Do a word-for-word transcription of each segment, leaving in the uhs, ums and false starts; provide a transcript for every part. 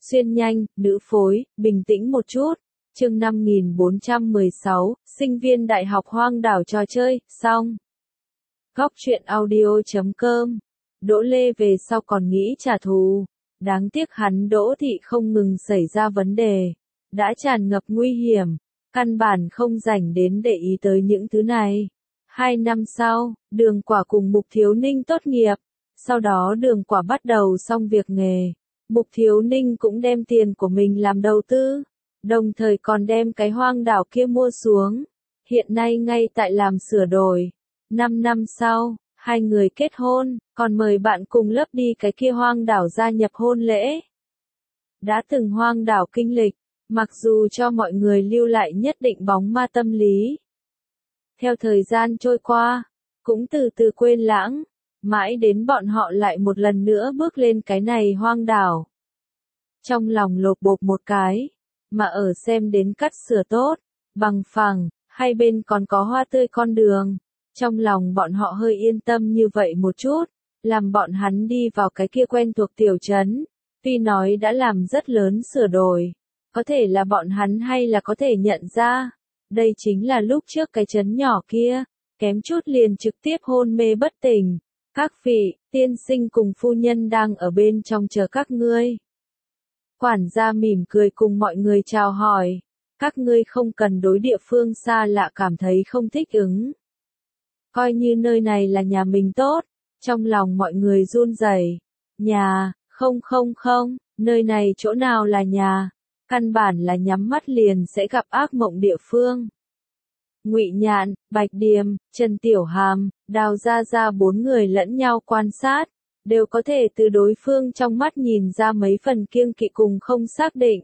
Xuyên nhanh, nữ phối, bình tĩnh một chút. Chương năm nghìn bốn trăm mười sáu, sinh viên đại học hoang đảo trò chơi, xong. Góc truyện audio chấm com. Đỗ Lê về sau còn nghĩ trả thù. Đáng tiếc hắn Đỗ Thị không ngừng xảy ra vấn đề. Đã tràn ngập nguy hiểm. Căn bản không rảnh đến để ý tới những thứ này. Hai năm sau, Đường Quả cùng Mục Thiếu Ninh tốt nghiệp. Sau đó Đường Quả bắt đầu xong việc nghề. Mục Thiếu Ninh cũng đem tiền của mình làm đầu tư. Đồng thời còn đem cái hoang đảo kia mua xuống. Hiện nay ngay tại làm sửa đổi. Năm năm sau, hai người kết hôn, còn mời bạn cùng lớp đi cái kia hoang đảo gia nhập hôn lễ. Đã từng hoang đảo kinh lịch, mặc dù cho mọi người lưu lại nhất định bóng ma tâm lý. Theo thời gian trôi qua, cũng từ từ quên lãng, mãi đến bọn họ lại một lần nữa bước lên cái này hoang đảo. Trong lòng lột bột một cái, mà ở xem đến cắt sửa tốt, bằng phẳng, hai bên còn có hoa tươi con đường. Trong lòng bọn họ hơi yên tâm như vậy một chút, làm bọn hắn đi vào cái kia quen thuộc tiểu trấn. Tuy nói đã làm rất lớn sửa đổi, có thể là bọn hắn hay là có thể nhận ra, đây chính là lúc trước cái trấn nhỏ kia, kém chút liền trực tiếp hôn mê bất tỉnh. Các vị, tiên sinh cùng phu nhân đang ở bên trong chờ các ngươi. Quản gia mỉm cười cùng mọi người chào hỏi, các ngươi không cần đối địa phương xa lạ cảm thấy không thích ứng. Coi như nơi này là nhà mình tốt, trong lòng mọi người run rẩy. Nhà, không không không, nơi này chỗ nào là nhà, căn bản là nhắm mắt liền sẽ gặp ác mộng địa phương. Ngụy Nhạn, Bạch Điềm, Trần Tiểu Hàm, Đào Gia Gia bốn người lẫn nhau quan sát, đều có thể từ đối phương trong mắt nhìn ra mấy phần kiêng kỵ cùng không xác định.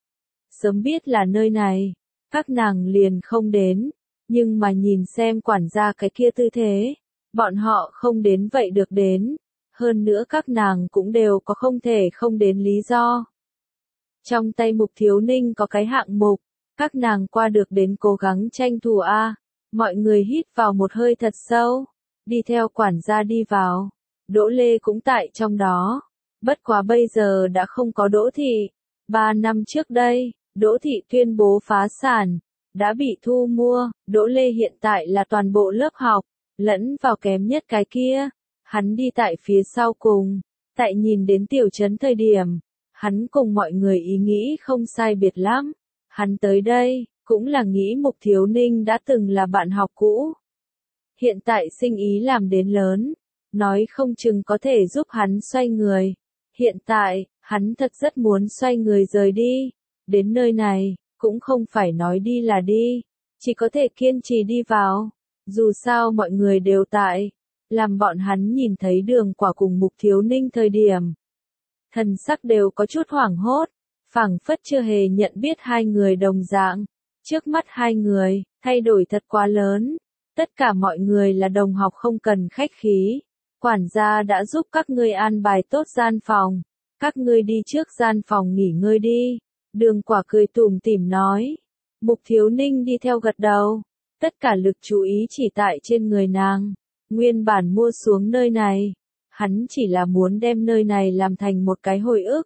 Sớm biết là nơi này, các nàng liền không đến, nhưng mà nhìn xem quản gia cái kia tư thế, bọn họ không đến vậy được đến, hơn nữa các nàng cũng đều có không thể không đến lý do. Trong tay Mục Thiếu Ninh có cái hạng mục, các nàng qua được đến cố gắng tranh thủ a. Mọi người hít vào một hơi thật sâu, đi theo quản gia đi vào. Đỗ Lê cũng tại trong đó, bất quá bây giờ đã không có Đỗ Thị. Ba năm trước đây, Đỗ Thị tuyên bố phá sản, đã bị thu mua. Đỗ Lê hiện tại là toàn bộ lớp học, lẫn vào kém nhất cái kia. Hắn đi tại phía sau cùng, tại nhìn đến tiểu trấn thời điểm, hắn cùng mọi người ý nghĩ không sai biệt lắm. Hắn tới đây, cũng là nghĩ Mục Thiếu Ninh đã từng là bạn học cũ. Hiện tại sinh ý làm đến lớn, nói không chừng có thể giúp hắn xoay người. Hiện tại, hắn thật rất muốn xoay người rời đi. Đến nơi này, cũng không phải nói đi là đi, chỉ có thể kiên trì đi vào. Dù sao mọi người đều tại, làm bọn hắn nhìn thấy Đường Quả cùng Mục Thiếu Ninh thời điểm. Thần sắc đều có chút hoảng hốt, phảng phất chưa hề nhận biết hai người đồng dạng. Trước mắt hai người, thay đổi thật quá lớn. Tất cả mọi người là đồng học không cần khách khí. Quản gia đã giúp các ngươi an bài tốt gian phòng. Các ngươi đi trước gian phòng nghỉ ngơi đi. Đường Quả cười tủm tỉm nói. Mục Thiếu Ninh đi theo gật đầu. Tất cả lực chú ý chỉ tại trên người nàng. Nguyên bản mua xuống nơi này. Hắn chỉ là muốn đem nơi này làm thành một cái hồi ức.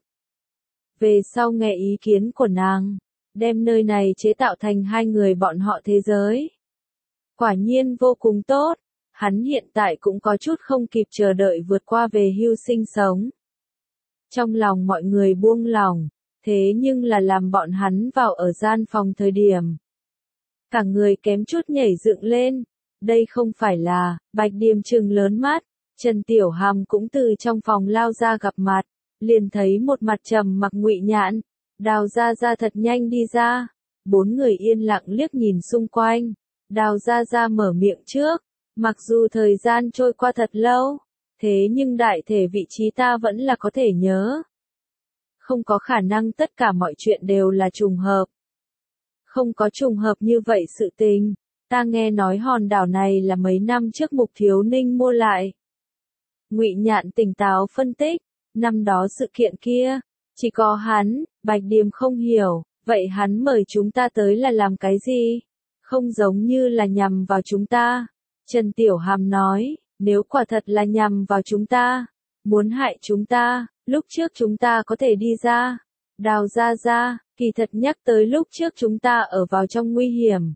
Về sau nghe ý kiến của nàng. Đem nơi này chế tạo thành hai người bọn họ thế giới. Quả nhiên vô cùng tốt. Hắn hiện tại cũng có chút không kịp chờ đợi vượt qua về hưu sinh sống. Trong lòng mọi người buông lỏng, thế nhưng là làm bọn hắn vào ở gian phòng thời điểm. Cả người kém chút nhảy dựng lên. Đây không phải là, Bạch Điềm trừng lớn mắt. Trần Tiểu Hàm cũng từ trong phòng lao ra gặp mặt, liền thấy một mặt trầm mặc Ngụy Nhạn. Đào Gia Gia thật nhanh đi ra. Bốn người yên lặng liếc nhìn xung quanh. Đào Gia Gia mở miệng trước. Mặc dù thời gian trôi qua thật lâu, thế nhưng đại thể vị trí ta vẫn là có thể nhớ. Không có khả năng tất cả mọi chuyện đều là trùng hợp. Không có trùng hợp như vậy sự tình. Ta nghe nói hòn đảo này là mấy năm trước Mục Thiếu Ninh mua lại. Ngụy Nhạn tỉnh táo phân tích. Năm đó sự kiện kia, chỉ có hắn, Bạch Điềm không hiểu. Vậy hắn mời chúng ta tới là làm cái gì? Không giống như là nhằm vào chúng ta. Trần Tiểu Hàm nói, nếu quả thật là nhằm vào chúng ta, muốn hại chúng ta, lúc trước chúng ta có thể đi ra. Đào Gia Gia, kỳ thật nhắc tới lúc trước chúng ta ở vào trong nguy hiểm.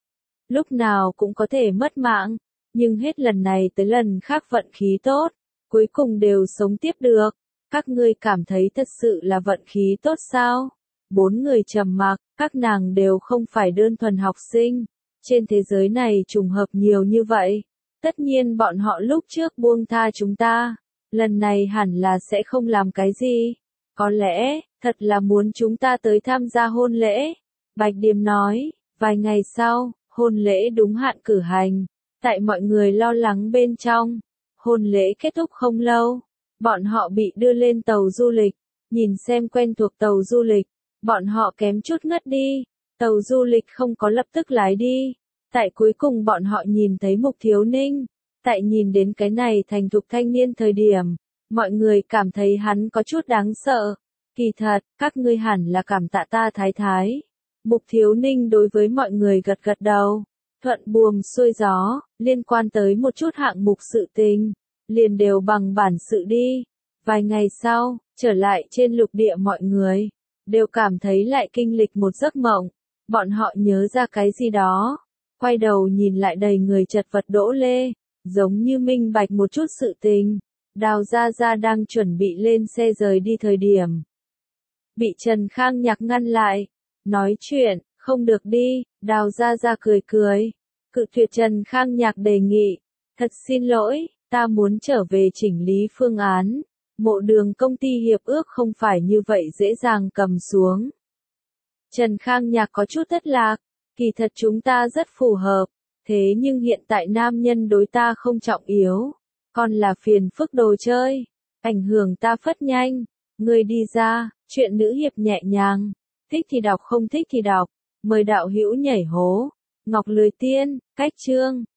Lúc nào cũng có thể mất mạng, nhưng hết lần này tới lần khác vận khí tốt, cuối cùng đều sống tiếp được. Các ngươi cảm thấy thật sự là vận khí tốt sao? Bốn người trầm mặc, các nàng đều không phải đơn thuần học sinh. Trên thế giới này trùng hợp nhiều như vậy. Tất nhiên bọn họ lúc trước buông tha chúng ta. Lần này hẳn là sẽ không làm cái gì. Có lẽ, thật là muốn chúng ta tới tham gia hôn lễ. Bạch Điềm nói, vài ngày sau, hôn lễ đúng hạn cử hành. Tại mọi người lo lắng bên trong, hôn lễ kết thúc không lâu. Bọn họ bị đưa lên tàu du lịch. Nhìn xem quen thuộc tàu du lịch, bọn họ kém chút ngất đi. Tàu du lịch không có lập tức lái đi. Tại cuối cùng bọn họ nhìn thấy Mục Thiếu Ninh. Tại nhìn đến cái này thành thục thanh niên thời điểm, mọi người cảm thấy hắn có chút đáng sợ. Kỳ thật, các ngươi hẳn là cảm tạ ta thái thái. Mục Thiếu Ninh đối với mọi người gật gật đầu. Thuận buồm xuôi gió, liên quan tới một chút hạng mục sự tình, liền đều bằng bản sự đi. Vài ngày sau, trở lại trên lục địa mọi người, đều cảm thấy lại kinh lịch một giấc mộng. Bọn họ nhớ ra cái gì đó, quay đầu nhìn lại đầy người chật vật Đỗ Lê, giống như minh bạch một chút sự tình. Đào Gia Gia đang chuẩn bị lên xe rời đi thời điểm. Bị Trần Khang Nhạc ngăn lại, nói chuyện, không được đi, Đào Gia Gia cười cười. Cự tuyệt Trần Khang Nhạc đề nghị, thật xin lỗi, ta muốn trở về chỉnh lý phương án. Mộ Đường công ty hiệp ước không phải như vậy dễ dàng cầm xuống. Trần Khang Nhạc có chút thất lạc, kỳ thật chúng ta rất phù hợp, thế nhưng hiện tại nam nhân đối ta không trọng yếu, còn là phiền phức đồ chơi, ảnh hưởng ta phất nhanh. Người đi ra, chuyện nữ hiệp nhẹ nhàng, thích thì đọc không thích thì đọc, mời đạo hữu nhảy hố. Ngọc Lười Tiên, cách chương.